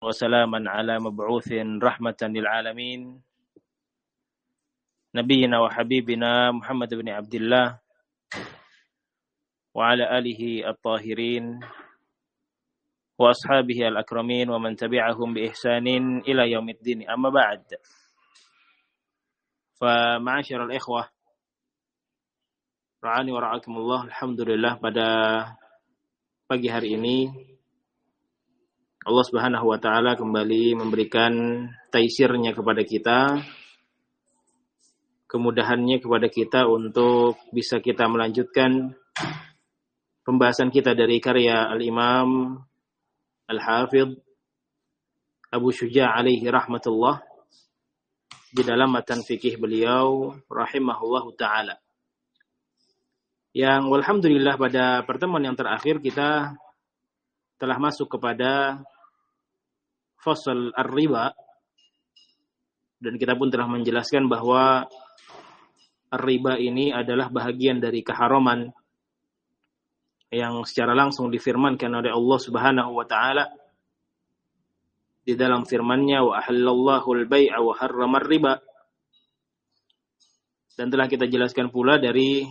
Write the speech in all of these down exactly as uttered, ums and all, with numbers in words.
وسلاما على مبعوث رحمة للعالمين نبينا وحبيبنا محمد بن عبد الله وعلى آله الطاهرين وأصحابه الأكرمين ومن تبعهم بإحسان إلى يوم الدين. أما بعد، فمعاشر الإخوة ra'ani wa ra'akumullah, alhamdulillah pada pagi hari ini Allah Subhanahu wa taala kembali memberikan taisirnya kepada kita, kemudahannya kepada kita untuk bisa kita melanjutkan pembahasan kita dari karya Al-Imam Al-Hafidh Abu Syuja' alaihi rahmatullah di dalam matan fikih beliau rahimahullahu taala. Yang alhamdulillah pada pertemuan yang terakhir kita telah masuk kepada fasal ar-riba, dan kita pun telah menjelaskan bahwa ar-riba ini adalah bahagian dari keharaman yang secara langsung difirmankan oleh Allah Subhanahu wa taala di dalam firman-Nya, wa ahallallahu al-bai'a wa harrama ar-riba. Dan telah kita jelaskan pula dari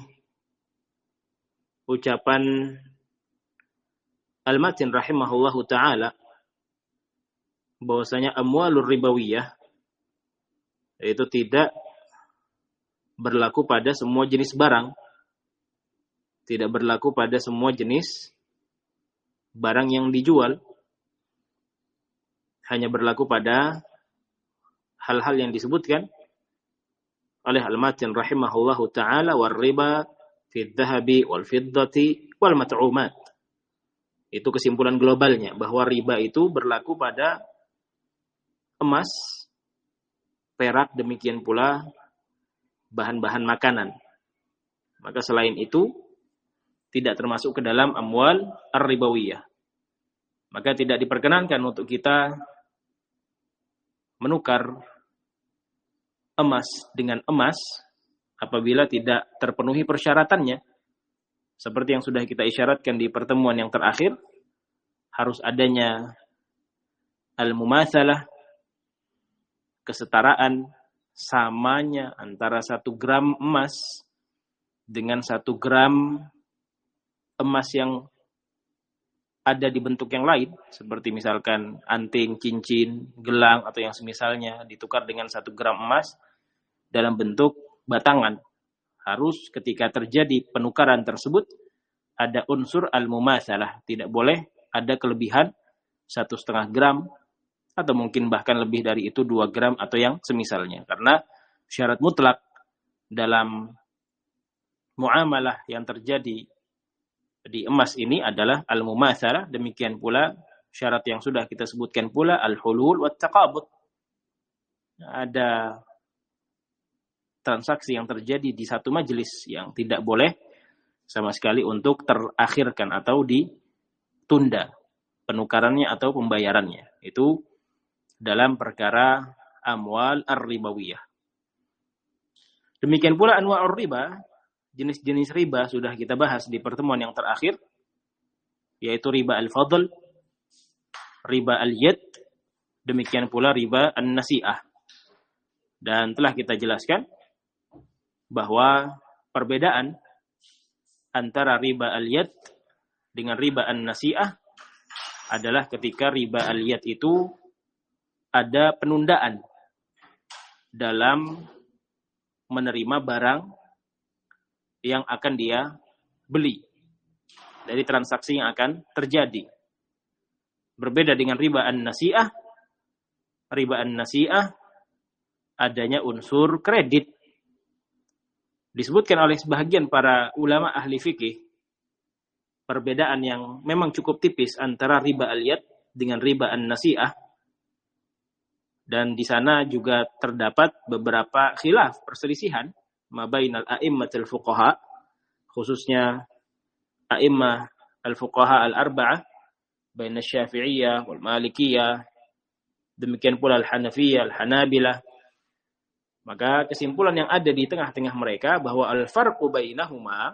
ucapan Al-Matin rahimahullahu ta'ala bahwasanya amwalur ribawiyah itu tidak berlaku pada semua jenis barang, tidak berlaku pada semua jenis barang yang dijual, hanya berlaku pada hal-hal yang disebutkan oleh Al-Matin rahimahullahu ta'ala, war riba fi dhahabi wal fiddati wal mat'umat. Itu kesimpulan globalnya, bahwa riba itu berlaku pada emas, perak, demikian pula bahan-bahan makanan. Maka selain itu tidak termasuk ke dalam amwal ar-ribawiyah. Maka tidak diperkenankan untuk kita menukar emas dengan emas apabila tidak terpenuhi persyaratannya. Seperti yang sudah kita isyaratkan di pertemuan yang terakhir, harus adanya al-mumatsalah, kesetaraan, samanya antara satu gram emas dengan satu gram emas yang ada di bentuk yang lain, seperti misalkan anting, cincin, gelang, atau yang semisalnya, ditukar dengan satu gram emas dalam bentuk batangan. Harus ketika terjadi penukaran tersebut ada unsur al-mumatsalah, tidak boleh ada kelebihan satu setengah gram atau mungkin bahkan lebih dari itu dua gram atau yang semisalnya, karena syarat mutlak dalam muamalah yang terjadi di emas ini adalah al-mumatsalah. Demikian pula syarat yang sudah kita sebutkan pula al-hulul wat taqabud, ada transaksi yang terjadi di satu majelis yang tidak boleh sama sekali untuk terakhirkan atau ditunda penukarannya atau pembayarannya. Itu dalam perkara amwal ar-ribawiyah. Demikian pula anwa'ur riba, jenis-jenis riba sudah kita bahas di pertemuan yang terakhir, yaitu riba al-fadl, riba al-yad, demikian pula riba an-nasi'ah. Dan telah kita jelaskan bahwa perbedaan antara riba al-yad dengan riba an-nasi'ah adalah ketika riba al-yad itu ada penundaan dalam menerima barang yang akan dia beli dari transaksi yang akan terjadi. Berbeda dengan riba an-nasi'ah, riba an-nasi'ah adanya unsur kredit. Disebutkan oleh sebahagian para ulama ahli fikih perbedaan yang memang cukup tipis antara riba al-yad dengan riba an-nasi'ah, dan di sana juga terdapat beberapa khilaf, perselisihan mabainal a'immatul fuqaha, khususnya a'immah al-fuqaha al-arba'ah, baina Syafi'iyah wal Malikiyah, demikian pula al-Hanafiyah, al-Hanabilah. Maka kesimpulan yang ada di tengah-tengah mereka bahwa al-farqu bainahuma,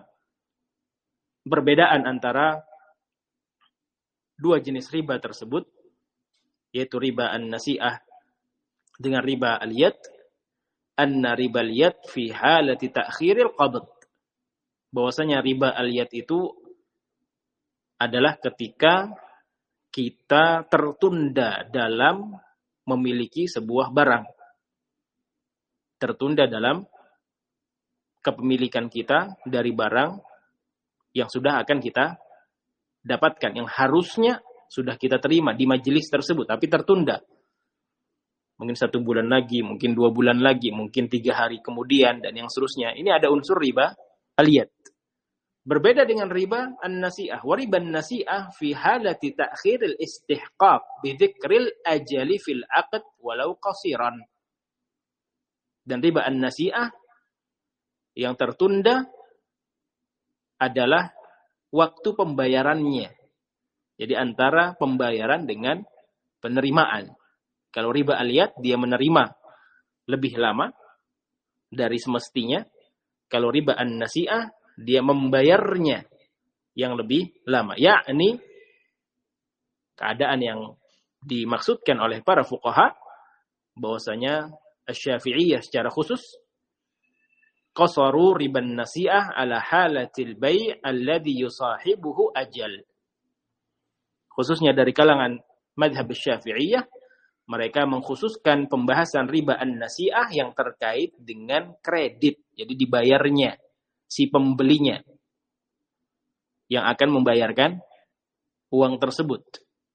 perbedaan antara dua jenis riba tersebut, yaitu riba an-nasi'ah dengan riba al-yad, anna riba al-yad fi halati ta'khiril qabd. Bahwasanya riba al-yad itu adalah ketika kita tertunda dalam memiliki sebuah barang. Tertunda dalam kepemilikan kita dari barang yang sudah akan kita dapatkan, yang harusnya sudah kita terima di majelis tersebut, tapi tertunda. Mungkin satu bulan lagi, mungkin dua bulan lagi, mungkin tiga hari kemudian, dan yang seterusnya. Ini ada unsur riba al-yad. Berbeda dengan riba an-nasi'ah. Wa riba an-nasi'ah fi halati ta'khiril istihqaq bidzikril ajali fil aqd walau qasiran. Dan riba an-nasi'ah yang tertunda adalah waktu pembayarannya. Jadi antara pembayaran dengan penerimaan. Kalau riba al-yad, dia menerima lebih lama dari semestinya. Kalau riba an-nasi'ah, dia membayarnya yang lebih lama. Yakni, keadaan yang dimaksudkan oleh para fuqaha, bahwasanya Asy-Syafi'iyah secara khusus, qasaru riba an-nasi'ah ala halatil bai' alladhi yusahibuhu ajal. Khususnya dari kalangan madhab Asy-Syafi'iyah, mereka mengkhususkan pembahasan riba an-nasi'ah yang terkait dengan kredit. Jadi dibayarnya si pembelinya yang akan membayarkan uang tersebut.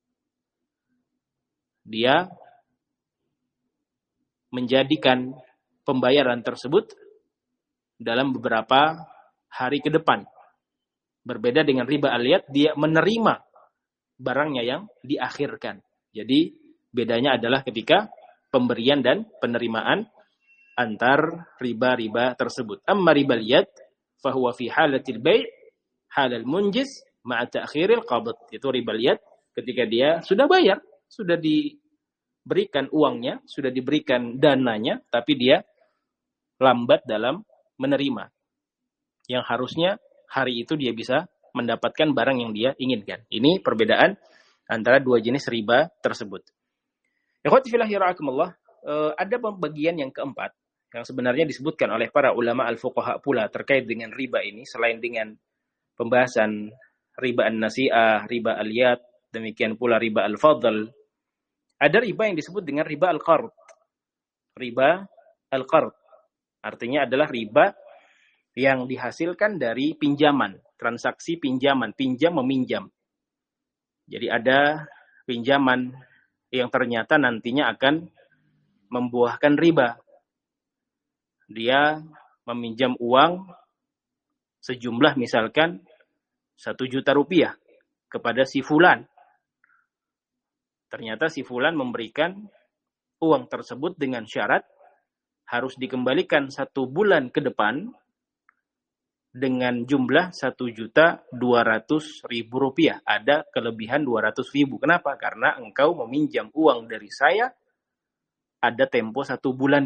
Dia menjadikan pembayaran tersebut dalam beberapa hari ke depan. Berbeda dengan riba al-yad, dia menerima barangnya yang diakhirkan. Jadi bedanya adalah ketika pemberian dan penerimaan antar riba-riba tersebut. Amma riba al-yad fahuwa fi halatil bai' halal munjiz ma'a ta'khiril qabd. Itu riba al-yad ketika dia sudah bayar, sudah diberikan uangnya, sudah diberikan dananya, tapi dia lambat dalam menerima. Yang harusnya hari itu dia bisa mendapatkan barang yang dia inginkan. Ini perbedaan antara dua jenis riba tersebut. Ikhwati fillah yara'akumullah, ada pembagian yang keempat yang sebenarnya disebutkan oleh para ulama al-fuqaha pula terkait dengan riba ini, selain dengan pembahasan riba an-nasi'ah, riba al-yad, demikian pula riba al-fadl. Ada riba yang disebut dengan riba al-qard. Riba al-qard artinya adalah riba yang dihasilkan dari pinjaman, transaksi pinjaman, pinjam meminjam. Jadi ada pinjaman yang ternyata nantinya akan membuahkan riba. Dia meminjam uang sejumlah misalkan satu juta rupiah kepada si fulan. Ternyata si fulan memberikan uang tersebut dengan syarat harus dikembalikan satu bulan ke depan dengan jumlah satu juta dua ratus ribu rupiah. Ada kelebihan dua ratus ribu. Kenapa? Karena engkau meminjam uang dari saya, ada tempo satu bulan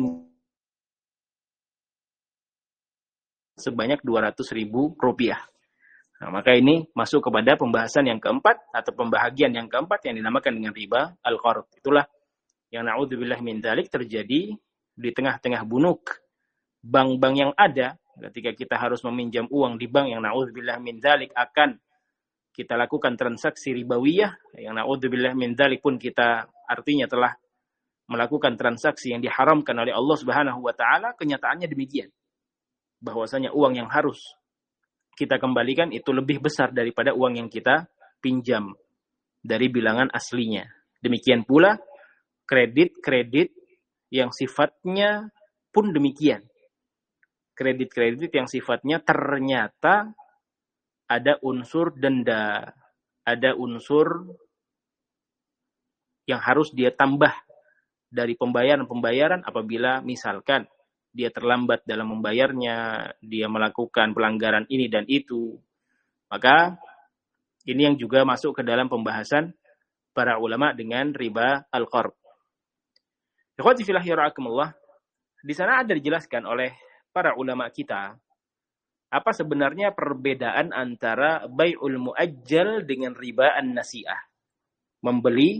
sebanyak dua ratus ribu rupiah. Nah, maka ini masuk kepada pembahasan yang keempat atau pembahagian yang keempat yang dinamakan dengan riba al-qard. Itulah yang na'udzubillah min dzalik terjadi di tengah-tengah bunuk bank-bank yang ada. Ketika kita harus meminjam uang di bank yang na'udzubillah min dzalik akan kita lakukan transaksi ribawiyah, yang na'udzubillah min dzalik pun kita artinya telah melakukan transaksi yang diharamkan oleh Allah Subhanahu wa taala, kenyataannya demikian. Bahwasanya uang yang harus kita kembalikan itu lebih besar daripada uang yang kita pinjam dari bilangan aslinya. Demikian pula kredit-kredit yang sifatnya pun demikian. Kredit-kredit yang sifatnya ternyata ada unsur denda, ada unsur yang harus dia tambah dari pembayaran-pembayaran apabila misalkan dia terlambat dalam membayarnya, dia melakukan pelanggaran ini dan itu. Maka ini yang juga masuk ke dalam pembahasan para ulama dengan riba al-qard. Ikhwati fillah yara'akumullah, di sana ada dijelaskan oleh para ulama kita apa sebenarnya perbedaan antara bai'ul muajjal dengan riba an-nasi'ah. Membeli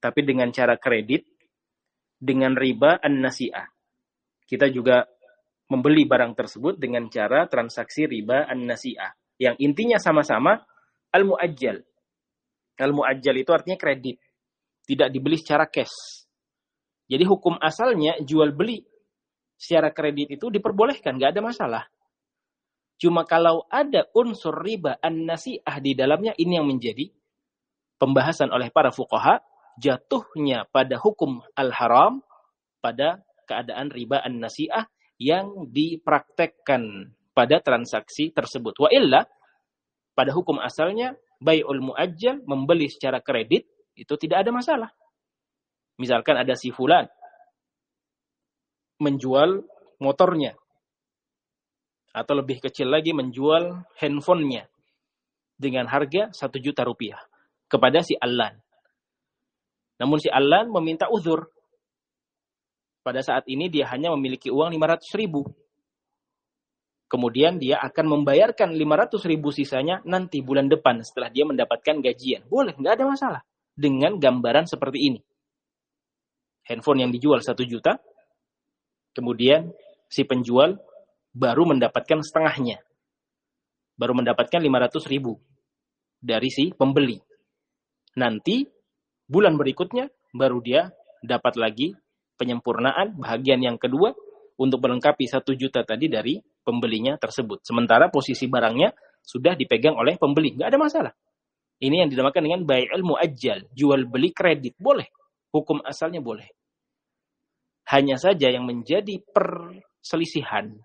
tapi dengan cara kredit, dengan riba an-nasi'ah. Kita juga membeli barang tersebut dengan cara transaksi riba an-nasi'ah. Yang intinya sama-sama al-mu'ajjal. Al-mu'ajjal itu artinya kredit. Tidak dibeli secara cash. Jadi hukum asalnya jual beli secara kredit itu diperbolehkan, nggak ada masalah. Cuma kalau ada unsur riba an-nasi'ah di dalamnya, ini yang menjadi pembahasan oleh para fuqaha, jatuhnya pada hukum al-haram pada keadaan riba an-nasi'ah yang dipraktekkan pada transaksi tersebut. Wa illa, pada hukum asalnya, bai'ul mu'ajjal, membeli secara kredit, itu tidak ada masalah. Misalkan ada si fulan menjual motornya, atau lebih kecil lagi menjual handphonenya dengan harga satu juta rupiah kepada si Allan. Namun si Allan meminta uzur. Pada saat ini dia hanya memiliki uang lima ratus ribu. Kemudian dia akan membayarkan lima ratus ribu sisanya nanti bulan depan setelah dia mendapatkan gajian. Boleh, nggak ada masalah. Dengan gambaran seperti ini. Handphone yang dijual satu juta, kemudian si penjual baru mendapatkan setengahnya. Baru mendapatkan lima ratus ribu dari si pembeli. Nanti bulan berikutnya baru dia dapat lagi penyempurnaan bahagian yang kedua untuk melengkapi satu juta tadi dari pembelinya tersebut. Sementara posisi barangnya sudah dipegang oleh pembeli. Nggak ada masalah. Ini yang dinamakan dengan bai'ul mu'ajjal. Jual beli kredit. Boleh. Hukum asalnya boleh. Hanya saja yang menjadi perselisihan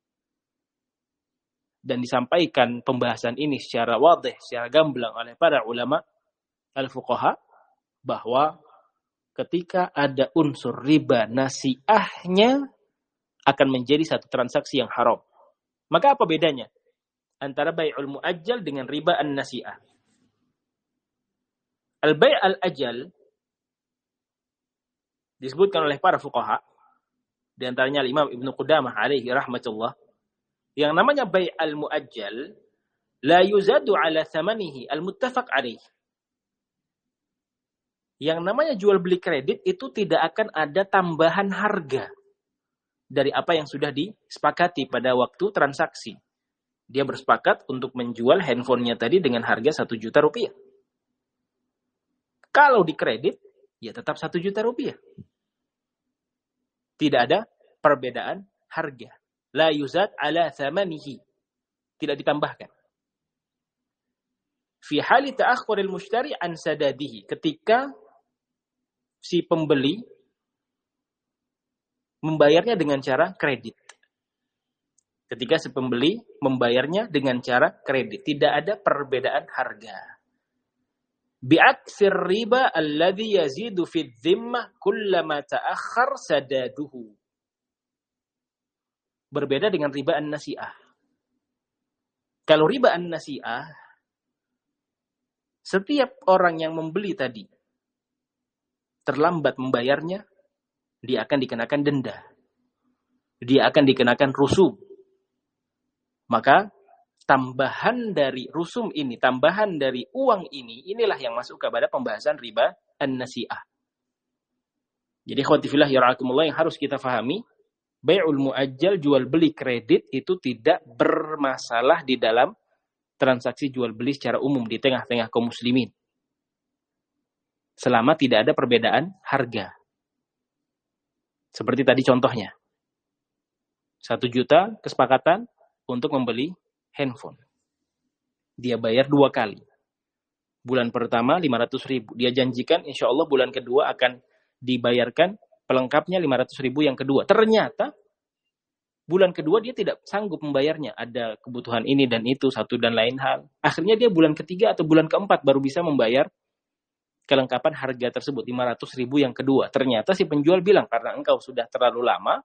dan disampaikan pembahasan ini secara wadih, secara gamblang oleh para ulama al-fuqaha, bahwa ketika ada unsur riba nasi'ahnya akan menjadi satu transaksi yang haram. Maka apa bedanya antara bai'ul mu'ajjal dengan riba an-nasi'ah? Al-bai' al-ajal disebutkan oleh para fuqaha, di antaranya Imam Ibnu Qudamah alaihi rahmatullah, yang namanya bai' al-mu'ajjal la yuzadu ala thamanihi al-muttafaq alaih. Yang namanya jual beli kredit itu tidak akan ada tambahan harga dari apa yang sudah disepakati pada waktu transaksi. Dia bersepakat untuk menjual handphonenya tadi dengan harga satu juta rupiah. Kalau di kredit, ya tetap satu juta rupiah. Tidak ada perbedaan harga. La yuzad ala thamanihi. Tidak ditambahkan. Fi hali ta'akhuril mushtari an sadadihi. Ketika si pembeli membayarnya dengan cara kredit. Ketika si pembeli membayarnya dengan cara kredit. Tidak ada perbedaan harga. Bi'aksir riba alladhi yazidu fi dhimmah kullama ta'akhar sadaduhu. Berbeda dengan riba an-nasi'ah. Kalau riba an-nasi'ah, setiap orang yang membeli tadi terlambat membayarnya, dia akan dikenakan denda. Dia akan dikenakan rusum. Maka tambahan dari rusum ini, tambahan dari uang ini, inilah yang masuk kepada pembahasan riba an-nasi'ah. Jadi khotifillah yara'akumullah, yang harus kita fahami, bai'ul mu'ajjal, jual beli kredit, itu tidak bermasalah di dalam transaksi jual beli secara umum di tengah-tengah kaum muslimin. Selama tidak ada perbedaan harga. Seperti tadi contohnya. Satu juta kesepakatan untuk membeli handphone. Dia bayar dua kali. Bulan pertama lima ratus ribu. Dia janjikan insya Allah bulan kedua akan dibayarkan pelengkapnya lima ratus ribu yang kedua. Ternyata bulan kedua dia tidak sanggup membayarnya. Ada kebutuhan ini dan itu, satu dan lain hal. Akhirnya dia bulan ketiga atau bulan keempat baru bisa membayar kelengkapan harga tersebut, lima ratus ribu yang kedua. Ternyata si penjual bilang, karena engkau sudah terlalu lama,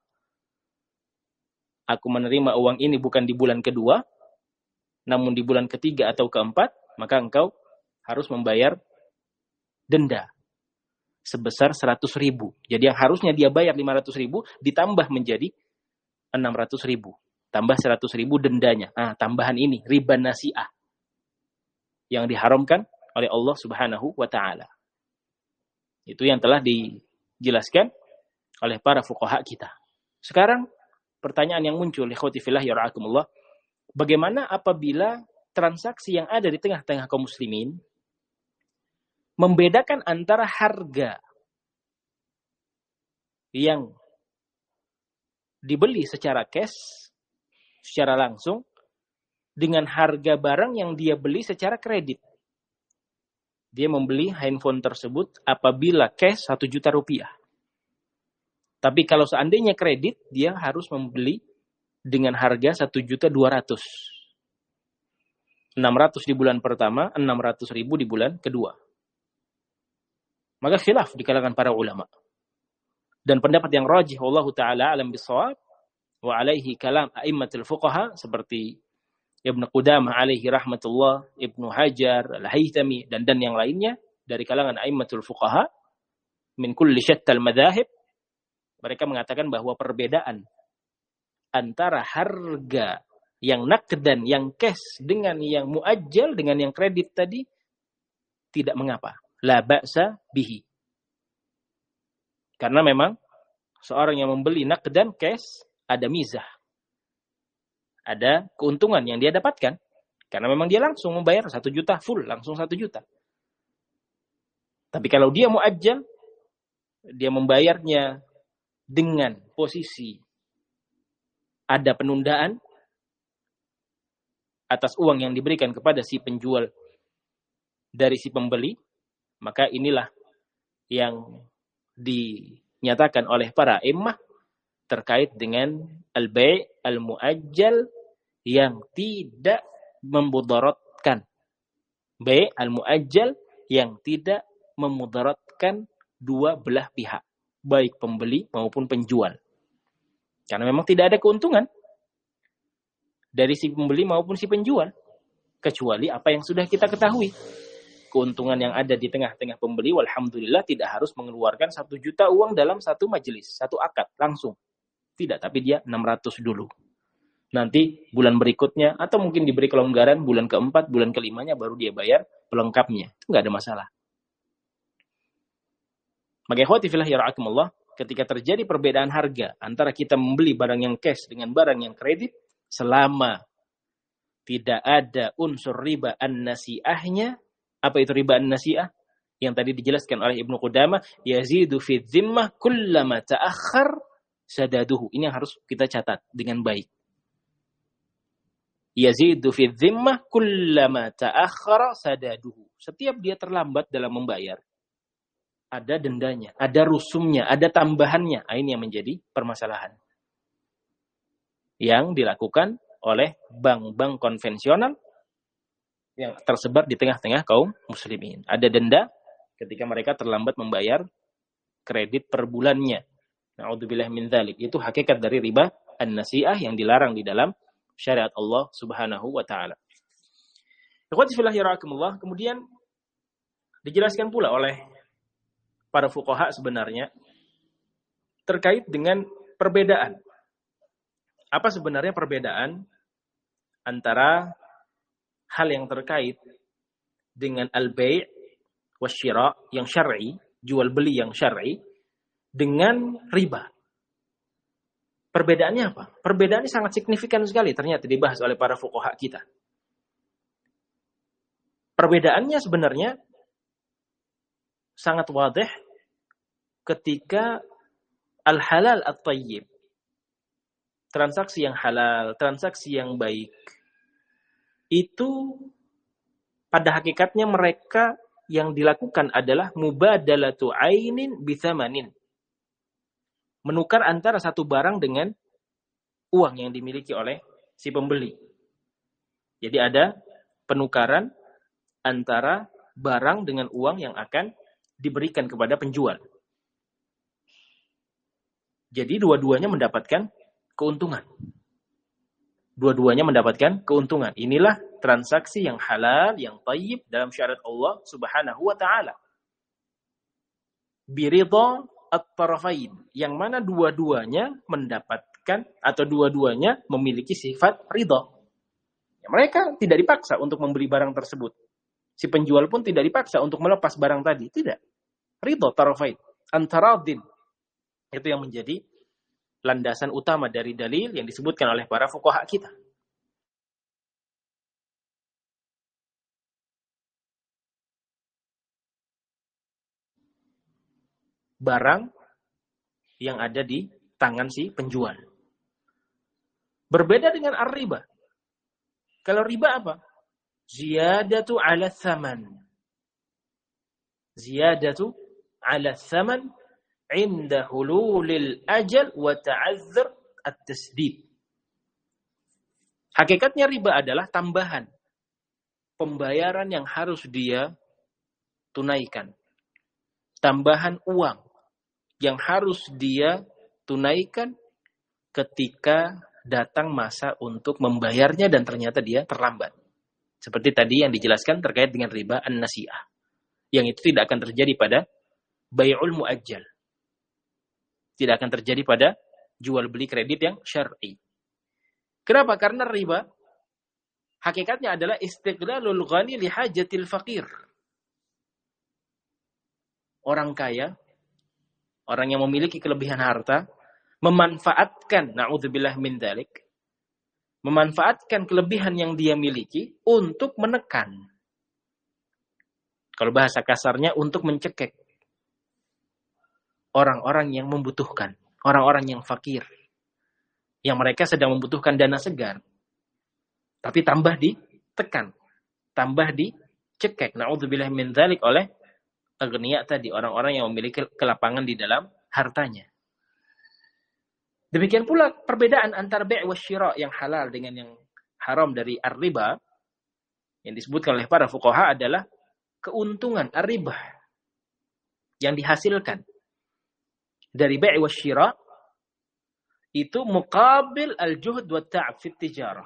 aku menerima uang ini bukan di bulan kedua, namun di bulan ketiga atau keempat, maka engkau harus membayar denda sebesar seratus ribu. Jadi yang harusnya dia bayar lima ratus ribu, ditambah menjadi enam ratus ribu. Tambah seratus ribu dendanya. Nah, tambahan ini, riba nasi'ah. Yang diharamkan oleh Allah subhanahu wa ta'ala. Itu yang telah dijelaskan oleh para fuqaha kita. Sekarang pertanyaan yang muncul, ikhwati fillah ya ra'akumullah, bagaimana apabila transaksi yang ada di tengah-tengah kaum muslimin membedakan antara harga yang dibeli secara cash, secara langsung, dengan harga barang yang dia beli secara kredit. Dia membeli handphone tersebut apabila cash satu juta rupiah. Tapi kalau seandainya kredit, dia harus membeli dengan harga satu juta dua ratus. enam ratus di bulan pertama, enam ratus ribu di bulan kedua. Maka khilaf di kalangan para ulama. Dan pendapat yang rajih wallahu taala alam bisawab wa alaihi kalam a'immatul fuqaha seperti Ibnu Qudamah alaihi rahmatullah, Ibnu Hajar, Al-Haythami dan dan yang lainnya dari kalangan a'immatul fuqaha min kulli syattal madzahib, mereka mengatakan bahwa perbedaan antara harga yang naqdan, yang cash dengan yang muajjal, dengan yang kredit tadi tidak mengapa. La ba'sa bihi. Karena memang seorang yang membeli naqdan cash ada mizah. Ada keuntungan yang dia dapatkan. Karena memang dia langsung membayar satu juta full, langsung satu juta. Tapi kalau dia muajjal, dia membayarnya dengan posisi ada penundaan atas uang yang diberikan kepada si penjual dari si pembeli, maka inilah yang dinyatakan oleh para imam terkait dengan al-bai' al-muajjal yang tidak memudaratkan. Bai' al-muajjal yang tidak memudaratkan dua belah pihak, baik pembeli maupun penjual. Karena memang tidak ada keuntungan dari si pembeli maupun si penjual, kecuali apa yang sudah kita ketahui. Keuntungan yang ada di tengah-tengah pembeli, walhamdulillah tidak harus mengeluarkan satu juta uang dalam satu majelis, satu akad langsung. Tidak, tapi dia enam ratus dulu. Nanti bulan berikutnya, atau mungkin diberi kelonggaran, bulan keempat, bulan kelimanya baru dia bayar pelengkapnya. Itu nggak ada masalah. Maka ikhwati fillah ya ra'akumullah, ketika terjadi perbedaan harga antara kita membeli barang yang cash dengan barang yang kredit, selama tidak ada unsur riba an-nasi'ahnya. Apa itu riba an-nasi'ah? Yang tadi dijelaskan oleh Ibnu Qudamah, yazidu fi dhimmah kullama ta'akhkhar sadaduhu. Ini yang harus kita catat dengan baik. Yazidu fi dhimmah kullama ta'akhkhara sadaduhu. Setiap dia terlambat dalam membayar, ada dendanya, ada rusumnya, ada tambahannya. Ini yang menjadi permasalahan yang dilakukan oleh bank-bank konvensional yang tersebar di tengah-tengah kaum muslimin. Ada denda ketika mereka terlambat membayar kredit per bulannya. Na'udzubillah min dzalik. Itu hakikat dari riba an-nasi'ah yang dilarang di dalam syariat Allah Subhanahu wa taala. Ikhwati fillah ya rahimakumullah, kemudian dijelaskan pula oleh para fuqaha sebenarnya terkait dengan perbedaan. Apa sebenarnya perbedaan antara hal yang terkait dengan al-bai' wasyira' yang syar'i, jual beli yang syar'i, dengan riba? Perbedaannya apa? Perbedaannya sangat signifikan sekali ternyata dibahas oleh para fuqaha kita. Perbedaannya sebenarnya sangat wadih ketika al-halal at-tayyib, transaksi yang halal, transaksi yang baik, itu pada hakikatnya mereka yang dilakukan adalah mubadalatu ainin bithamanin. Menukar antara satu barang dengan uang yang dimiliki oleh si pembeli. Jadi ada penukaran antara barang dengan uang yang akan diberikan kepada penjual. Jadi dua-duanya mendapatkan keuntungan. Dua-duanya mendapatkan keuntungan. Inilah transaksi yang halal, yang thayyib dalam syariat Allah Subhanahu wa taala. Biridha at-tarafain, yang mana dua-duanya mendapatkan atau dua-duanya memiliki sifat ridha. Ya, mereka tidak dipaksa untuk membeli barang tersebut. Si penjual pun tidak dipaksa untuk melepas barang tadi, tidak. ridha tarafain, antaradin. Itu yang menjadi landasan utama dari dalil yang disebutkan oleh para fuqaha kita. Barang yang ada di tangan si penjual. Berbeda dengan ar-riba. Kalau riba apa? Ziyadatu ala thaman. Ziyadatu ala thaman inda hululil ajal wa ta'azzur at-tasdid. Hakikatnya riba adalah tambahan pembayaran yang harus dia tunaikan. Tambahan uang yang harus dia tunaikan ketika datang masa untuk membayarnya dan ternyata dia terlambat. Seperti tadi yang dijelaskan terkait dengan riba an-nasi'ah. Yang itu tidak akan terjadi pada bai'ul mu'ajjal. Tidak akan terjadi pada jual beli kredit yang syar'i. Kenapa? Karena riba hakikatnya adalah istighlalul ghani li hajatil faqir. Orang kaya, orang yang memiliki kelebihan harta, memanfaatkan, na'udzubillah min dzalik, memanfaatkan kelebihan yang dia miliki untuk menekan. Kalau bahasa kasarnya, untuk mencekek orang-orang yang membutuhkan, orang-orang yang fakir, yang mereka sedang membutuhkan dana segar, tapi tambah ditekan, tambah dicekek, na'udzubillah min dzalik, oleh agniya tadi, orang-orang yang memiliki kelapangan di dalam hartanya. Demikian pula perbedaan antara bai' wa syira yang halal dengan yang haram dari ar-riba yang disebutkan oleh para fuqaha adalah keuntungan ar-riba yang dihasilkan dari bai' wa syira itu muqabil al-juhd wa ta'ab fi tijarah.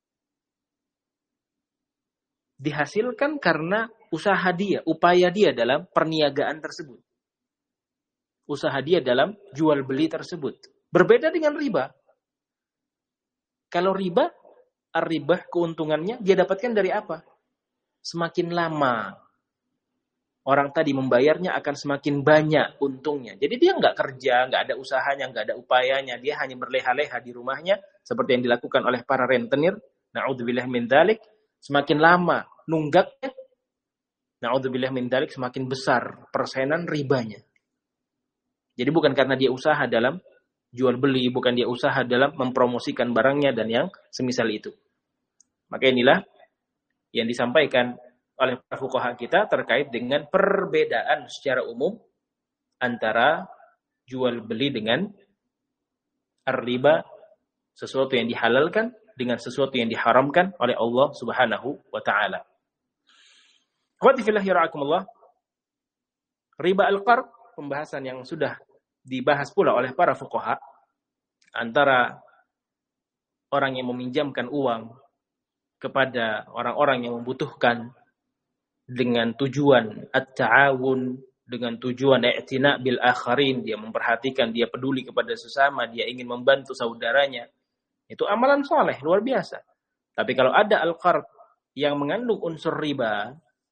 Dihasilkan karena usaha dia, upaya dia dalam perniagaan tersebut. Usaha dia dalam jual beli tersebut. Berbeda dengan riba. Kalau riba, ar-riba keuntungannya dia dapatkan dari apa? Semakin lama orang tadi membayarnya akan semakin banyak untungnya. Jadi dia nggak kerja, nggak ada usahanya, nggak ada upayanya. Dia hanya berleha-leha di rumahnya seperti yang dilakukan oleh para rentenir. Na'udzubillah min dzalik. Semakin lama nunggaknya, na'udzubillah min dzalik, semakin besar persenan ribanya. Jadi bukan karena dia usaha dalam jual beli, bukan dia usaha dalam mempromosikan barangnya dan yang semisal itu. Maka inilah yang disampaikan oleh para fuqaha kita terkait dengan perbedaan secara umum antara jual beli dengan ar-riba, sesuatu yang dihalalkan dengan sesuatu yang diharamkan oleh Allah Subhanahu wa taala. Ikhwati fillah yara'akumullah. Riba al-qard, pembahasan yang sudah dibahas pula oleh para fuqaha antara orang yang meminjamkan uang kepada orang-orang yang membutuhkan dengan tujuan at-ta'awun, dengan tujuan i'tina' bil akharin, dia memperhatikan, dia peduli kepada sesama, dia ingin membantu saudaranya. Itu amalan soleh, luar biasa. Tapi kalau ada al-qard yang mengandung unsur riba,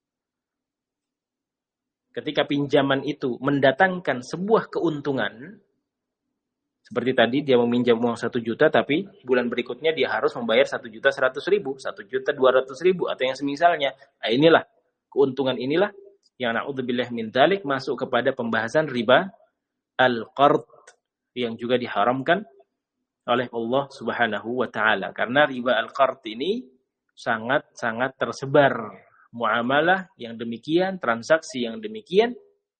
ketika pinjaman itu mendatangkan sebuah keuntungan, seperti tadi dia meminjam uang satu juta, tapi bulan berikutnya dia harus membayar satu juta seratus ribu, satu juta dua ratus ribu, atau yang semisalnya. Nah inilah, keuntungan inilah yang na'udzubillah min dzalik masuk kepada pembahasan riba al-qard yang juga diharamkan oleh Allah Subhanahu wa taala. Karena riba al-qard ini sangat-sangat tersebar. Muamalah yang demikian, transaksi yang demikian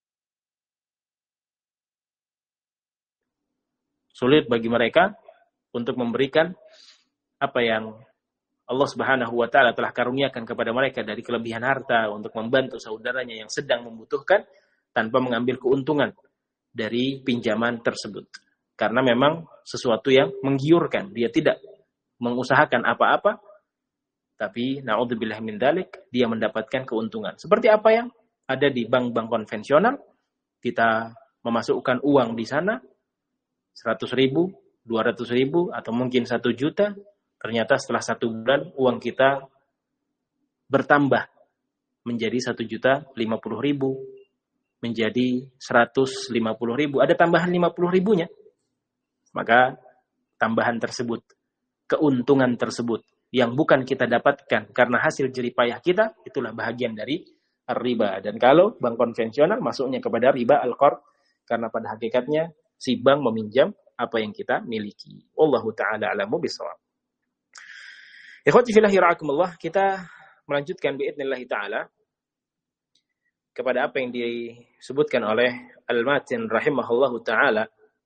sulit bagi mereka untuk memberikan apa yang Allah Subhanahu wa taala telah karuniakan kepada mereka dari kelebihan harta untuk membantu saudaranya yang sedang membutuhkan tanpa mengambil keuntungan dari pinjaman tersebut. Karena memang sesuatu yang menggiurkan. Dia tidak mengusahakan apa-apa, tapi na'udzubillah min dzalik, dia mendapatkan keuntungan. Seperti apa yang ada di bank-bank konvensional, kita memasukkan uang di sana, seratus ribu, dua ratus ribu, atau mungkin satu juta, ternyata setelah satu bulan uang kita bertambah menjadi satu juta lima puluh ribu, menjadi seratus lima puluh ribu, ada tambahan lima puluh ribunya. Maka tambahan tersebut, keuntungan tersebut yang bukan kita dapatkan karena hasil jerih payah kita, itulah bahagian dari riba. Dan kalau bank konvensional masuknya kepada riba al-qard, karena pada hakikatnya si bank meminjam apa yang kita miliki. Wallahu ta'ala a'lamu bishawab. Ikhwati fillah rahimakumullah, kita melanjutkan biidznillah ta'ala kepada apa yang disebutkan oleh Al-Matin rahimahullahu ta'ala,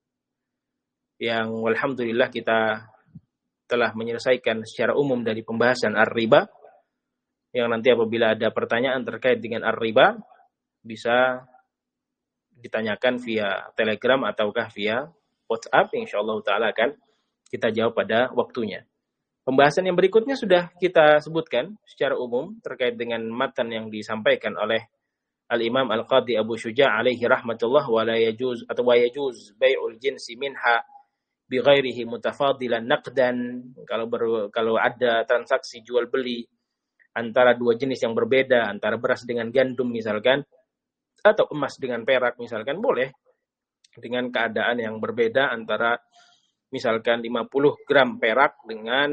yang alhamdulillah kita telah menyelesaikan secara umum dari pembahasan ar-riba, yang nanti apabila ada pertanyaan terkait dengan ar-riba bisa ditanyakan via Telegram ataukah via WhatsApp, insyaallah ta'ala akan kita jawab pada waktunya. Pembahasan yang berikutnya sudah kita sebutkan secara umum terkait dengan matan yang disampaikan oleh Al-Imam Al-Qadhi Abu Syuja' alaihi rahmatullah, wa la yajuz atau wa yajuz bai'ul jinsi minha bi ghairihi mutafadilan naqdan. Kalau ber, kalau ada transaksi jual beli antara dua jenis yang berbeda, antara beras dengan gandum misalkan, atau emas dengan perak misalkan, boleh dengan keadaan yang berbeda, antara misalkan lima puluh gram perak dengan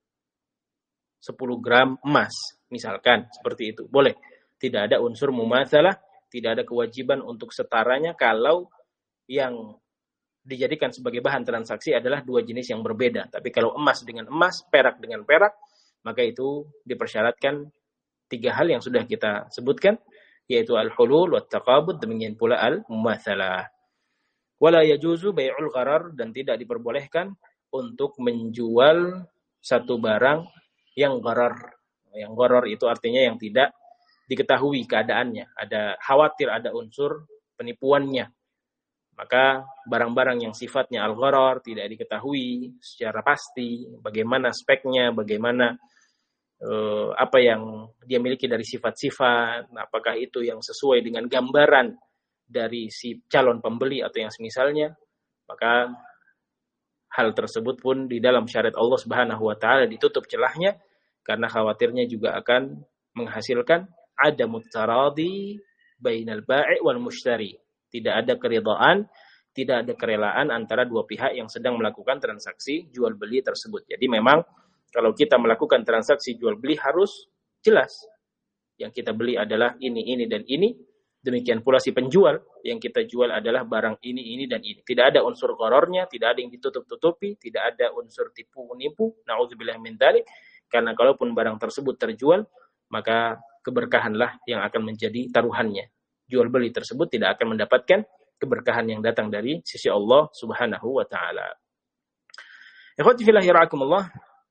sepuluh gram emas misalkan, seperti itu boleh. Tidak ada unsur mumatsalah, tidak ada kewajiban untuk setaranya kalau yang dijadikan sebagai bahan transaksi adalah dua jenis yang berbeda. Tapi kalau emas dengan emas, perak dengan perak, maka itu dipersyaratkan tiga hal yang sudah kita sebutkan, yaitu al-hulul wa taqabud, demikian pula al-mumatsalah. Wala yajuzu bai'ul gharar, dan tidak diperbolehkan untuk menjual satu barang yang gharar. Yang gharar itu artinya yang tidak diketahui keadaannya, ada khawatir ada unsur penipuannya. Maka barang-barang yang sifatnya al-gharar, tidak diketahui secara pasti bagaimana speknya, bagaimana eh, apa yang dia miliki dari sifat-sifat, apakah itu yang sesuai dengan gambaran dari si calon pembeli atau yang semisalnya, maka hal tersebut pun di dalam syariat Allah Subhanahu wa taala ditutup celahnya, karena khawatirnya juga akan menghasilkan adamut taradi bainal bai' wal mushtari. Tidak ada keridhaan, tidak ada kerelaan antara dua pihak yang sedang melakukan transaksi jual beli tersebut. Jadi memang kalau kita melakukan transaksi jual beli harus jelas. Yang kita beli adalah ini, ini, dan ini. Demikian pula si penjual, yang kita jual adalah barang ini, ini, dan ini. Tidak ada unsur gharornya, tidak ada yang ditutup-tutupi, tidak ada unsur tipu-nipu. Na'udzubillah min dzalik. Karena kalaupun barang tersebut terjual, maka keberkahanlah yang akan menjadi taruhannya. Jual beli tersebut tidak akan mendapatkan keberkahan yang datang dari sisi Allah Subhanahu wa taala. Ikhwati fillah rahimakumullah,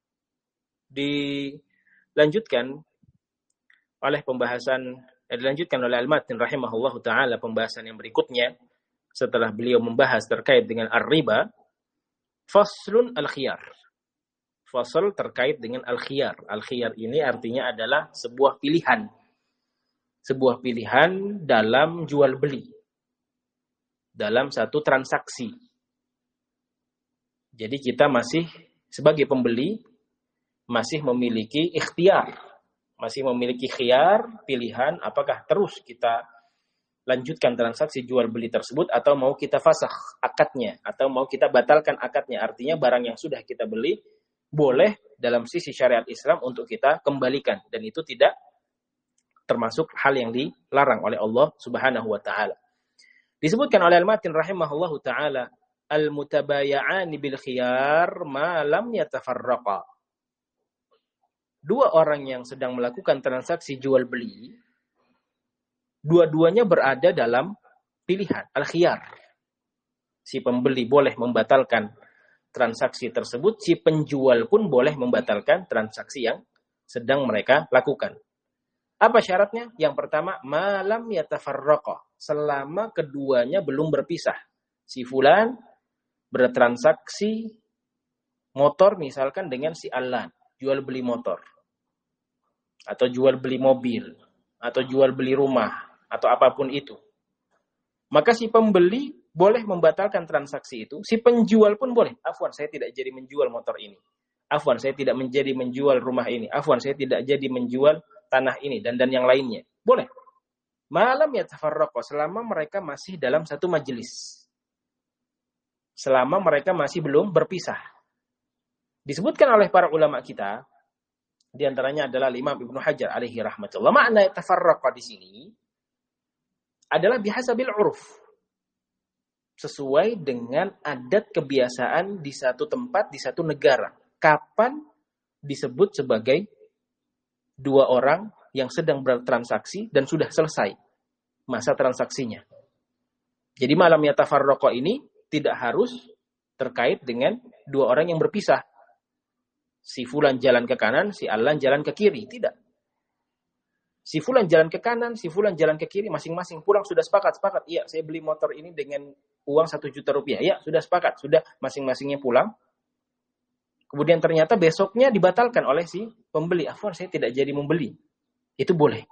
dilanjutkan oleh pembahasan eh, dilanjutkan oleh Al-Matin rahimahullahu taala pembahasan yang berikutnya setelah beliau membahas terkait dengan ar-riba, faslun al-khiyar. Fasal terkait dengan al-khiyar. Al-khiyar ini artinya adalah sebuah pilihan. Sebuah pilihan dalam jual beli, dalam satu transaksi. Jadi kita masih sebagai pembeli masih memiliki ikhtiar, masih memiliki khiyar, pilihan, apakah terus kita lanjutkan transaksi jual beli tersebut atau mau kita fasakh akadnya, atau mau kita batalkan akadnya. Artinya barang yang sudah kita beli boleh dalam sisi syariat Islam untuk kita kembalikan, dan itu tidak termasuk hal yang dilarang oleh Allah Subhanahu wa taala. Disebutkan oleh Al-Matin rahimahullahu taala, al-mutabaya'ani bil khiyar ma lam yatafarraqa. Dua orang yang sedang melakukan transaksi jual beli, dua-duanya berada dalam pilihan al-khiyar. Si pembeli boleh membatalkan transaksi tersebut, si penjual pun boleh membatalkan transaksi yang sedang mereka lakukan. Apa syaratnya? Yang pertama, malam yatafarraqa, selama keduanya belum berpisah. Si fulan bertransaksi motor misalkan dengan si Alan, jual beli motor, atau jual beli mobil, atau jual beli rumah, atau apapun itu. Maka si pembeli boleh membatalkan transaksi itu, si penjual pun boleh. Afwan, saya tidak jadi menjual motor ini. Afwan, saya tidak menjadi menjual rumah ini. Afwan, saya tidak jadi menjual tanah ini, dan dan yang lainnya. Boleh. malam yatafarraqa, selama mereka masih dalam satu majelis. Selama mereka masih belum berpisah. Disebutkan oleh para ulama kita, di antaranya adalah Imam Ibnu Hajar alaihi rahmatullah, makna yatafarraqa di sini adalah bihasabil uruf. Sesuai dengan adat kebiasaan di satu tempat, di satu negara. Kapan disebut sebagai dua orang yang sedang bertransaksi dan sudah selesai masa transaksinya. Jadi malam yatafarraqa ini tidak harus terkait dengan dua orang yang berpisah. Si fulan jalan ke kanan, si alan jalan ke kiri. Tidak. Si fulan jalan ke kanan, si fulan jalan ke kiri, masing-masing pulang sudah sepakat. Sepakat, iya saya beli motor ini dengan uang satu juta rupiah. Ya, sudah sepakat. Sudah masing-masingnya pulang. Kemudian ternyata besoknya dibatalkan oleh si pembeli. Afwan, saya tidak jadi membeli. Itu boleh.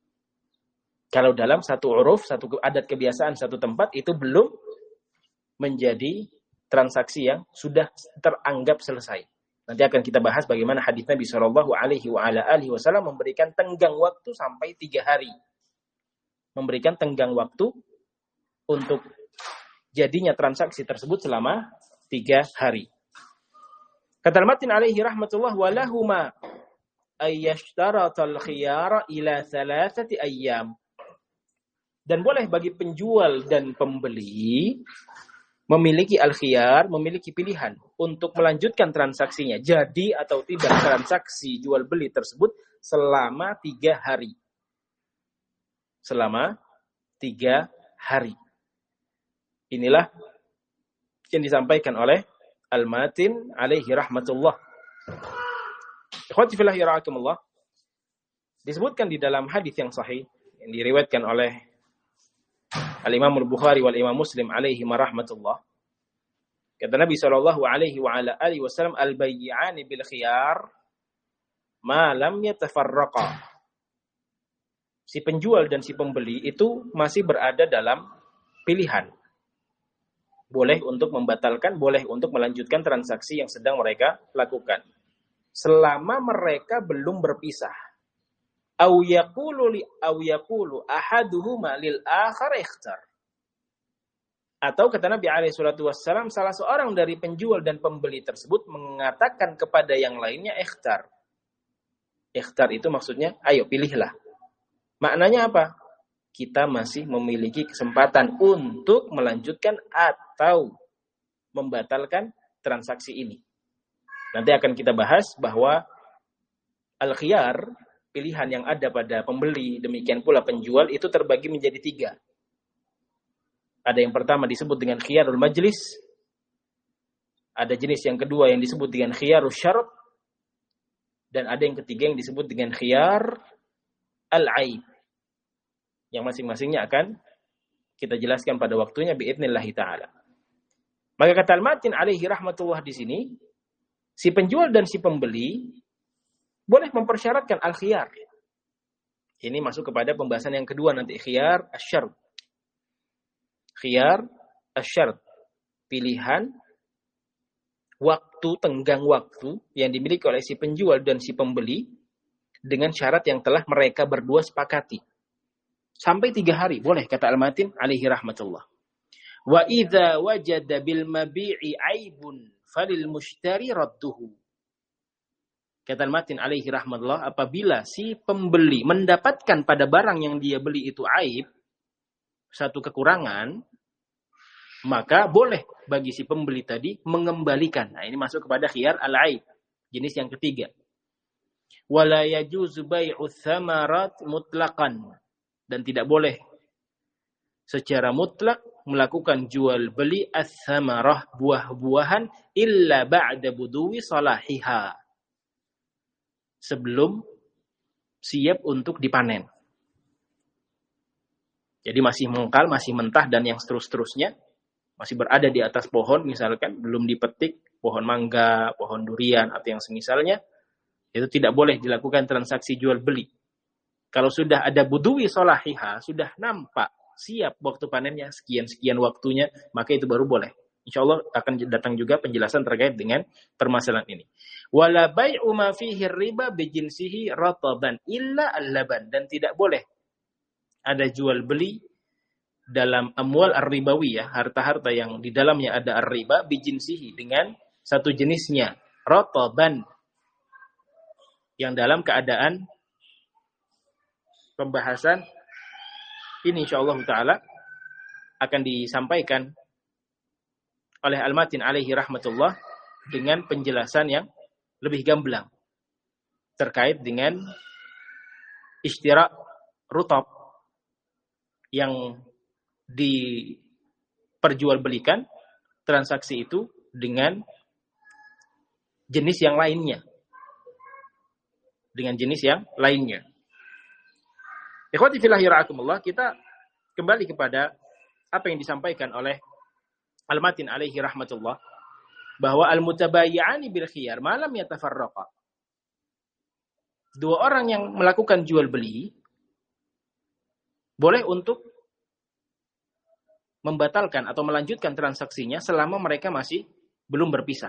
Kalau dalam satu uruf, satu adat kebiasaan, satu tempat, itu belum menjadi transaksi yang sudah teranggap selesai. Nanti akan kita bahas bagaimana hadis Nabi Shallallahu Alaihi Wasallam memberikan tenggang waktu sampai tiga hari. Memberikan tenggang waktu untuk jadinya transaksi tersebut selama tiga hari. Kata al-Matin alaihi rahmatullah, walahuma ayyashtaratal khiyara ila thalathati ayyam. Dan boleh bagi penjual dan pembeli memiliki al-khiyar, memiliki pilihan untuk melanjutkan transaksinya. Jadi atau tidak transaksi jual beli tersebut selama tiga hari. Selama tiga hari. Inilah yang disampaikan oleh Al-Matin alaihi rahmatullah. Ikhwati fillah yara'akumullah. Disebutkan di dalam hadis yang sahih yang diriwayatkan oleh Al-Imam Al-Bukhari wal Imam Muslim alaihi rahmatullah. Kata Nabi sallallahu alaihi wa ala alihi wasallam, al-bay'ani bil khiyar ma lam yatafarraqa. Si penjual dan si pembeli itu masih berada dalam pilihan. Boleh untuk membatalkan, boleh untuk melanjutkan transaksi yang sedang mereka lakukan. Selama mereka belum berpisah. Au yaqulu li au yaqulu ahaduhuma lil akhar ikhtar. Atau kata Nabi alaihi salatu wassalam, salah seorang dari penjual dan pembeli tersebut mengatakan kepada yang lainnya ikhtar. Ikhtar itu maksudnya ayo pilihlah. Maknanya apa? Kita masih memiliki kesempatan untuk melanjutkan atau membatalkan transaksi ini. Nanti akan kita bahas bahwa al-khiyar, pilihan yang ada pada pembeli, demikian pula penjual, itu terbagi menjadi tiga. Ada yang pertama disebut dengan khiyarul majlis. Ada jenis yang kedua yang disebut dengan khiyarul syarat. Dan ada yang ketiga yang disebut dengan khiyar al-aib. Yang masing-masingnya akan kita jelaskan pada waktunya biidnillahi ta'ala. Maka kata Al-Matin alaihi rahmatullah di sini, si penjual dan si pembeli boleh mempersyaratkan al-khiyar. Ini masuk kepada pembahasan yang kedua nanti, khiyar asy-syart. Khiyar asy-syart. Pilihan waktu, tenggang waktu yang dimiliki oleh si penjual dan si pembeli dengan syarat yang telah mereka berdua sepakati. Sampai tiga hari, boleh, kata Al-Matin alaihi rahmatullah. Wa idza wajada bil mabi'i aibun falil mushtari radduhu. Kata Al-Matin alaihi rahmatullah, apabila si pembeli mendapatkan pada barang yang dia beli itu aib, satu kekurangan, maka boleh bagi si pembeli tadi mengembalikan. Nah, ini masuk kepada khiyar al-aib, jenis yang ketiga. Wala yajuzu bai'u thamarat mutlaqan. Dan tidak boleh secara mutlak melakukan jual beli as-samarah, buah-buahan, illa ba'da buduwi salahiha, sebelum siap untuk dipanen. Jadi masih mengkal, masih mentah, dan yang seterus-terusnya masih berada di atas pohon, misalkan belum dipetik, pohon mangga, pohon durian, atau yang semisalnya, itu tidak boleh dilakukan transaksi jual beli. Kalau sudah ada buduwi salahiha, sudah nampak siap waktu panennya, sekian-sekian waktunya, maka itu baru boleh. Insya Allah akan datang juga penjelasan terkait dengan permasalahan ini. Wala bai'u ma fihi riba bijinsihi rataban illa al-laban. Dan tidak boleh ada jual beli dalam amwal ar-ribawiyah, harta-harta yang di dalamnya ada ar-riba bijinsihi, dengan satu jenisnya, rotoban, yang dalam keadaan pembahasan ini insyaallah taala akan disampaikan oleh Al-Matin alaihi rahmatullah dengan penjelasan yang lebih gamblang terkait dengan ishtira rutab yang diperjualbelikan transaksi itu dengan jenis yang lainnya. Dengan jenis yang lainnya. Ikhwati fillahi ra'akumullah, kita kembali kepada apa yang disampaikan oleh Al-Matin alaihi rahmatullah, bahwa al-mutabayyi'ani bil khiyar ma lam yatafarraqa. Dua orang yang melakukan jual beli boleh untuk membatalkan atau melanjutkan transaksinya selama mereka masih belum berpisah.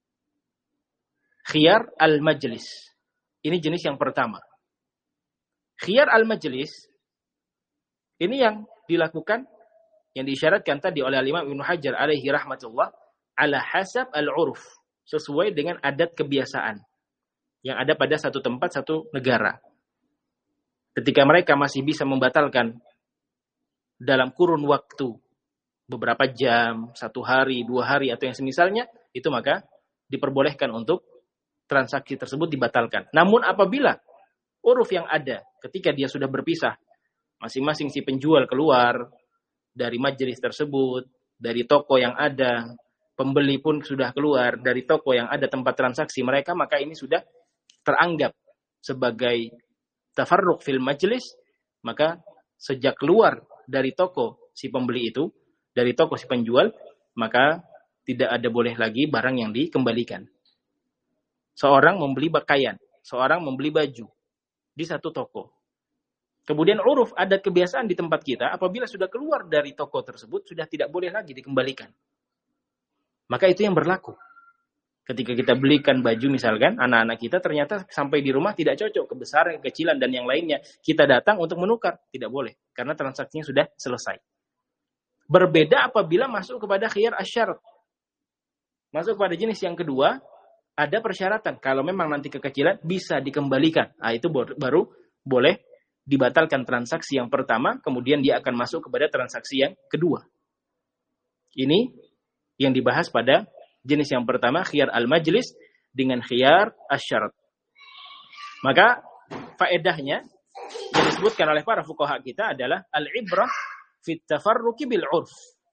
Khiyar al-majlis. Ini jenis yang pertama. Khiyar al-majlis ini yang dilakukan, yang diisyaratkan tadi oleh Imam Ibnu Hajar alaihi rahmatullah, ala hasab al-uruf, sesuai dengan adat kebiasaan yang ada pada satu tempat, satu negara. Ketika mereka masih bisa membatalkan dalam kurun waktu beberapa jam, satu hari, dua hari, atau yang semisalnya, itu maka diperbolehkan untuk transaksi tersebut dibatalkan. Namun apabila uruf yang ada ketika dia sudah berpisah, masing-masing si penjual keluar dari majelis tersebut, dari toko yang ada, pembeli pun sudah keluar dari toko yang ada tempat transaksi mereka, maka ini sudah teranggap sebagai tafarruq fil majlis. Maka sejak keluar dari toko si pembeli itu, dari toko si penjual, maka tidak ada boleh lagi barang yang dikembalikan. Seorang membeli pakaian, seorang membeli baju di satu toko. Kemudian uruf, adat kebiasaan di tempat kita, apabila sudah keluar dari toko tersebut, sudah tidak boleh lagi dikembalikan. Maka itu yang berlaku. Ketika kita belikan baju misalkan, anak-anak kita ternyata sampai di rumah tidak cocok, kebesaran, kekecilan, dan yang lainnya. Kita datang untuk menukar, tidak boleh. Karena transaksinya sudah selesai. Berbeda apabila masuk kepada khiyar asyarat. Masuk kepada jenis yang kedua, ada persyaratan. Kalau memang nanti kekecilan, bisa dikembalikan. Nah, itu baru boleh dibatalkan transaksi yang pertama, kemudian dia akan masuk kepada transaksi yang kedua. Ini yang dibahas pada jenis yang pertama, khiyar al-majlis dengan khiyar asyarat. Maka faedahnya yang disebutkan oleh para fuqaha kita adalah al-ibrah fit tafarruqi bil urf.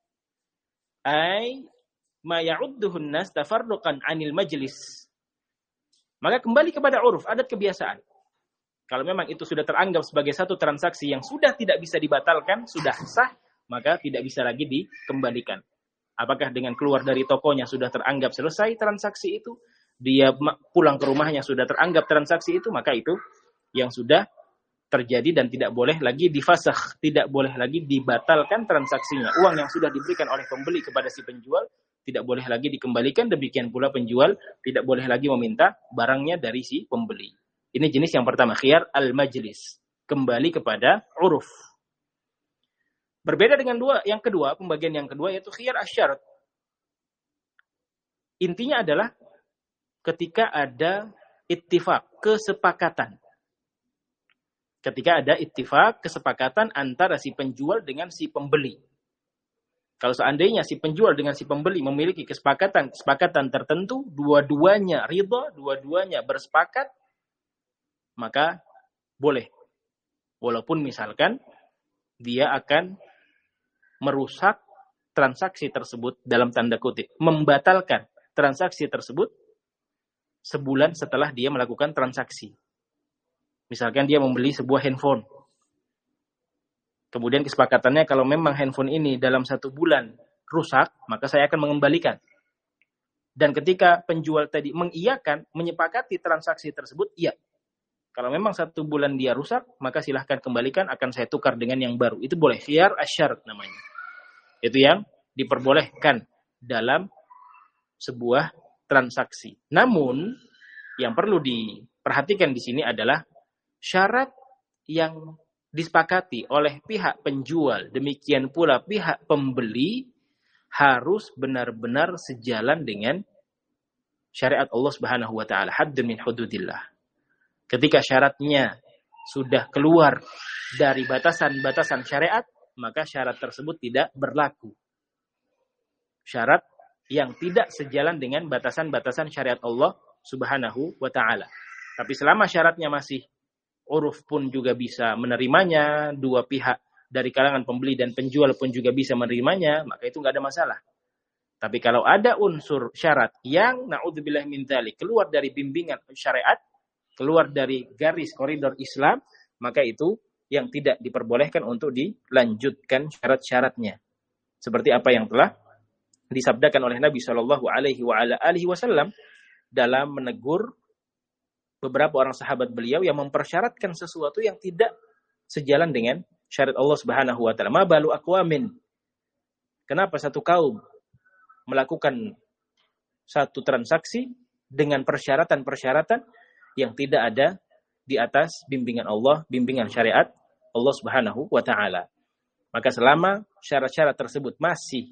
Ai ma ya'udduhu an-nas tafarruqan 'anil majlis. Maka kembali kepada uruf, adat kebiasaan. Kalau memang itu sudah teranggap sebagai satu transaksi yang sudah tidak bisa dibatalkan, sudah sah, maka tidak bisa lagi dikembalikan. Apakah dengan keluar dari tokonya sudah teranggap selesai transaksi itu, dia pulang ke rumahnya sudah teranggap transaksi itu, maka itu yang sudah terjadi dan tidak boleh lagi difasakh, tidak boleh lagi dibatalkan transaksinya. Uang yang sudah diberikan oleh pembeli kepada si penjual tidak boleh lagi dikembalikan, demikian pula penjual tidak boleh lagi meminta barangnya dari si pembeli. Ini jenis yang pertama, khiyar al-majlis, kembali kepada uruf. Berbeda dengan dua, yang kedua, pembagian yang kedua yaitu khiyar asyarat. Intinya adalah ketika ada ittifaq, kesepakatan. Ketika ada ittifaq, kesepakatan antara si penjual dengan si pembeli. Kalau seandainya si penjual dengan si pembeli memiliki kesepakatan, kesepakatan tertentu, dua-duanya ridha, dua-duanya bersepakat, maka boleh. Walaupun misalkan dia akan merusak transaksi tersebut dalam tanda kutip, membatalkan transaksi tersebut sebulan setelah dia melakukan transaksi. Misalkan dia membeli sebuah handphone. Kemudian kesepakatannya kalau memang handphone ini dalam satu bulan rusak, maka saya akan mengembalikan. Dan ketika penjual tadi mengiyakan, menyepakati transaksi tersebut, iya. Kalau memang satu bulan dia rusak, maka silahkan kembalikan, akan saya tukar dengan yang baru. Itu boleh, khiyar asyarat namanya. Itu yang diperbolehkan dalam sebuah transaksi. Namun, yang perlu diperhatikan di sini adalah syarat yang disepakati oleh pihak penjual, demikian pula pihak pembeli, harus benar-benar sejalan dengan syariat Allah Subhanahu wa taala, haddun min hududillah. Ketika syaratnya sudah keluar dari batasan-batasan syariat, maka syarat tersebut tidak berlaku. Syarat yang tidak sejalan dengan batasan-batasan syariat Allah Subhanahu wa taala. Tapi selama syaratnya masih uruf pun juga bisa menerimanya, dua pihak dari kalangan pembeli dan penjual pun juga bisa menerimanya, maka itu nggak ada masalah. Tapi kalau ada unsur syarat yang na'udzubillah min dzalik, keluar dari bimbingan syariat, keluar dari garis koridor Islam, maka itu yang tidak diperbolehkan untuk dilanjutkan syarat-syaratnya. Seperti apa yang telah disabdakan oleh Nabi Shallallahu Alaihi Wasallam dalam menegur beberapa orang sahabat beliau yang mempersyaratkan sesuatu yang tidak sejalan dengan syariat Allah Subhanahu wa taala. Ma balu aqwamin. Kenapa satu kaum melakukan satu transaksi dengan persyaratan-persyaratan yang tidak ada di atas bimbingan Allah, bimbingan syariat Allah Subhanahu wa taala. Maka selama syarat-syarat tersebut masih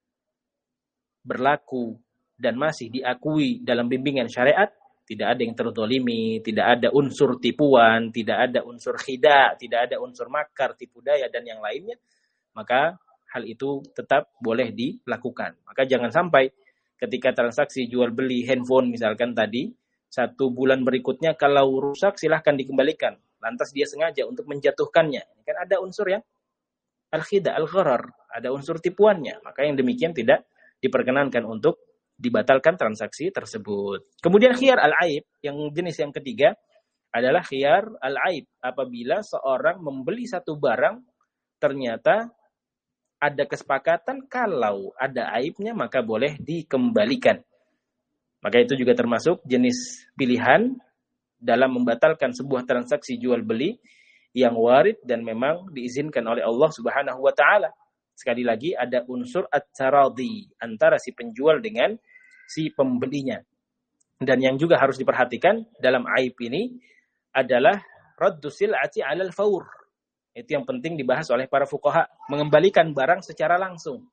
berlaku dan masih diakui dalam bimbingan syariat, tidak ada yang terzalimi, tidak ada unsur tipuan, tidak ada unsur khida, tidak ada unsur makar, tipu daya dan yang lainnya, maka hal itu tetap boleh dilakukan. Maka jangan sampai ketika transaksi jual beli handphone misalkan tadi, satu bulan berikutnya kalau rusak silahkan dikembalikan. Lantas dia sengaja untuk menjatuhkannya. Ini kan ada unsur yang al-khida, al-gharar, ada unsur tipuannya. Maka yang demikian tidak diperkenankan untuk dibatalkan transaksi tersebut. Kemudian khiyar al-aib, yang jenis yang ketiga adalah khiyar al-aib. Apabila seorang membeli satu barang, ternyata ada kesepakatan kalau ada aibnya maka boleh dikembalikan. Maka itu juga termasuk jenis pilihan dalam membatalkan sebuah transaksi jual beli yang warid dan memang diizinkan oleh Allah Subhanahu wa taala. Sekali lagi ada unsur at-taradi antara si penjual dengan si pembelinya. Dan yang juga harus diperhatikan dalam aib ini adalah raddu sil'ati 'alal faur. Itu yang penting dibahas oleh para fuqaha, mengembalikan barang secara langsung.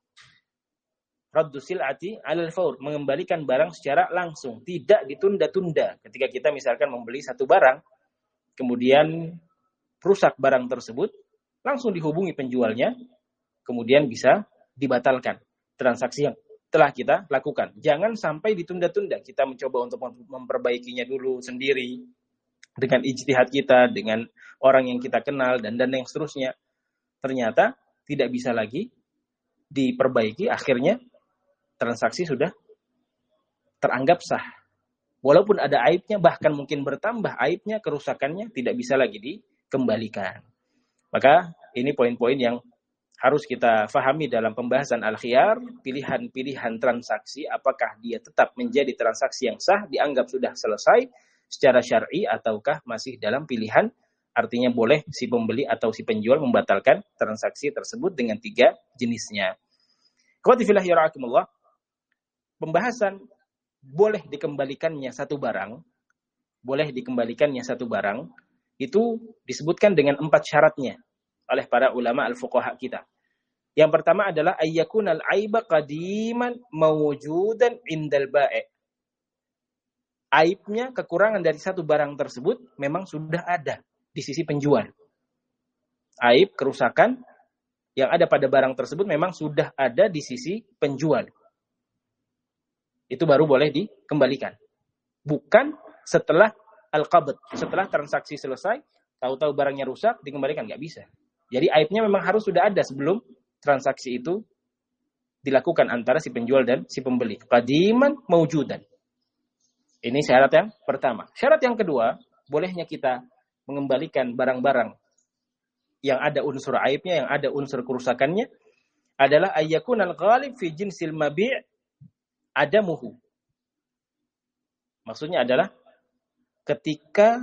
Raddu sil'ati 'alal faur, mengembalikan barang secara langsung, tidak ditunda-tunda. Ketika kita misalkan membeli satu barang, kemudian rusak barang tersebut, langsung dihubungi penjualnya, kemudian bisa dibatalkan transaksi yang telah kita lakukan. Jangan sampai ditunda-tunda. Kita mencoba untuk memperbaikinya dulu sendiri dengan ijtihad kita, dengan orang yang kita kenal dan dan yang seterusnya. Ternyata tidak bisa lagi diperbaiki, akhirnya transaksi sudah teranggap sah. Walaupun ada aibnya, bahkan mungkin bertambah aibnya, kerusakannya tidak bisa lagi dikembalikan. Maka ini poin-poin yang harus kita fahami dalam pembahasan al-khiyar, pilihan-pilihan transaksi, apakah dia tetap menjadi transaksi yang sah, dianggap sudah selesai secara syar'i, ataukah masih dalam pilihan, artinya boleh si pembeli atau si penjual membatalkan transaksi tersebut dengan tiga jenisnya. Ikhwati fillah ya rahimakumullah, pembahasan boleh dikembalikannya satu barang, boleh dikembalikannya satu barang, itu disebutkan dengan empat syaratnya oleh para ulama al-fuqaha kita. Yang pertama adalah ayyakunal aiba qadiman mawjudan indal ba'i'. Aibnya, kekurangan dari satu barang tersebut memang sudah ada di sisi penjual. Aib, kerusakan yang ada pada barang tersebut memang sudah ada di sisi penjual. Itu baru boleh dikembalikan. Bukan setelah al-qabd, setelah transaksi selesai, tahu-tahu barangnya rusak, dikembalikan, nggak bisa. Jadi aibnya memang harus sudah ada sebelum transaksi itu dilakukan antara si penjual dan si pembeli. Qadiman mawjudan. Ini syarat yang pertama. Syarat yang kedua, bolehnya kita mengembalikan barang-barang yang ada unsur aibnya, yang ada unsur kerusakannya, adalah ayyakunal ghalib fi jinsil mabi' adamuhu. Maksudnya adalah ketika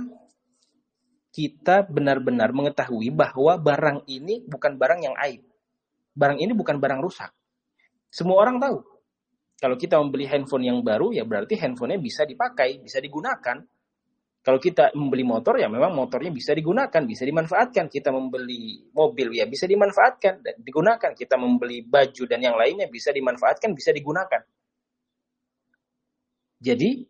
kita benar-benar mengetahui bahwa barang ini bukan barang yang aib. Barang ini bukan barang rusak. Semua orang tahu. Kalau kita membeli handphone yang baru, ya berarti handphonenya bisa dipakai, bisa digunakan. Kalau kita membeli motor, ya memang motornya bisa digunakan, bisa dimanfaatkan. Kita membeli mobil, ya bisa dimanfaatkan dan digunakan. Kita membeli baju dan yang lainnya bisa dimanfaatkan, bisa digunakan. Jadi,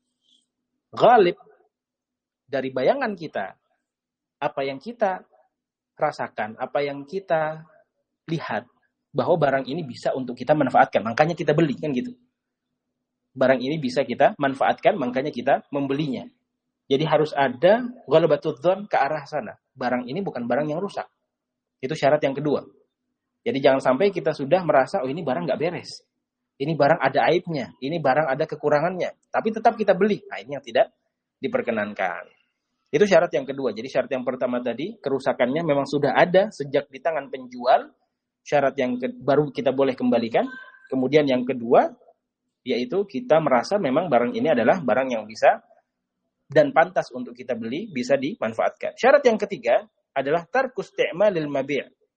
ghalib dari bayangan kita, apa yang kita rasakan, apa yang kita lihat, bahwa barang ini bisa untuk kita manfaatkan, makanya kita beli, kan gitu. Barang ini bisa kita manfaatkan, makanya kita membelinya. Jadi harus ada ghalabatul dzan ke arah sana. Barang ini bukan barang yang rusak. Itu syarat yang kedua. Jadi jangan sampai kita sudah merasa, oh ini barang nggak beres. Ini barang ada aibnya. Ini barang ada kekurangannya. Tapi tetap kita beli. Nah ini yang tidak diperkenankan. Itu syarat yang kedua. Jadi syarat yang pertama tadi, kerusakannya memang sudah ada sejak di tangan penjual. Syarat yang ke- baru kita boleh kembalikan. Kemudian yang kedua, yaitu kita merasa memang barang ini adalah barang yang bisa dan pantas untuk kita beli, bisa dimanfaatkan. Syarat yang ketiga adalah tarkus isti'malil mabi'.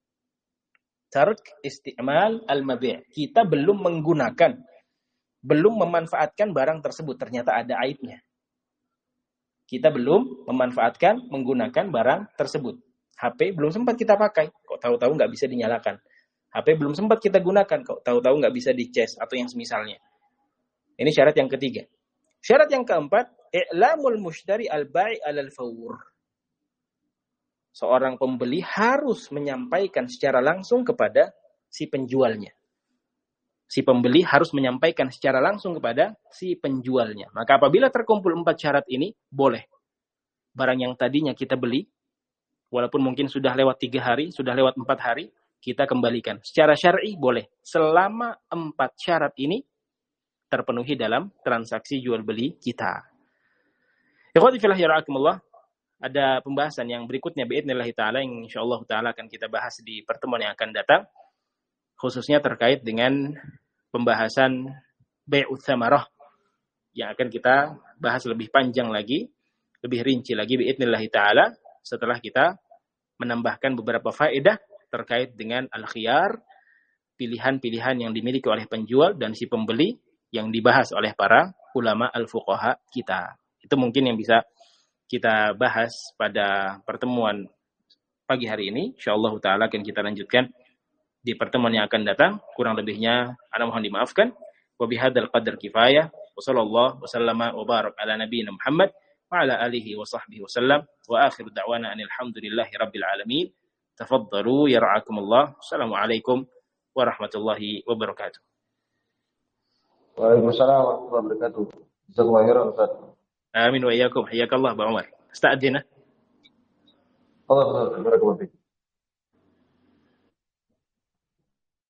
Tark isti'mal al-mabi'. Kita belum menggunakan, belum memanfaatkan barang tersebut, ternyata ada aibnya. Kita belum memanfaatkan, menggunakan barang tersebut. H P belum sempat kita pakai, kok tahu-tahu nggak bisa dinyalakan. H P belum sempat kita gunakan, kok tahu-tahu nggak bisa dicas atau yang semisalnya. Ini syarat yang ketiga. Syarat yang keempat, i'lamul mushtari al-bai' alal fawr. Seorang pembeli harus menyampaikan secara langsung kepada si penjualnya. Si pembeli harus menyampaikan secara langsung kepada si penjualnya. Maka apabila terkumpul empat syarat ini, boleh. Barang yang tadinya kita beli, walaupun mungkin sudah lewat tiga hari, sudah lewat empat hari, kita kembalikan. Secara syar'i boleh. Selama empat syarat ini terpenuhi dalam transaksi jual beli kita. Ikhwati fillah yara'akumullah, ada pembahasan yang berikutnya biidznillah taala yang insyaallah taala akan kita bahas di pertemuan yang akan datang, khususnya terkait dengan pembahasan bai'ut tsamarah yang akan kita bahas lebih panjang lagi, lebih rinci lagi biidznillah taala setelah kita menambahkan beberapa faedah terkait dengan al-khiyar, pilihan-pilihan yang dimiliki oleh penjual dan si pembeli yang dibahas oleh para ulama al-fuqaha kita. Itu mungkin yang bisa kita bahas pada pertemuan pagi hari ini. Insyaallah taala akan kita lanjutkan di pertemuan yang akan datang. Kurang lebihnya ana mohon dimaafkan. Wa bihadzal qadar kifayah. Wa sallallahu wasallama wa barak ala nabiyina Muhammad wa ala alihi wa sahbihi wasallam. Wa akhiru da'wana anil hamdulillahi rabbil alamin. Tafaddalu yara'akumullah. Assalamualaikum warahmatullahi wabarakatuh. Waalaikumsalam warahmatullahi wabarakatuh. Jazakallahu khairan Ustaz. Amin wa iyyakum. Hayyakallah Ba Umar. Asta'dzina. Allah, barakallahu fiik.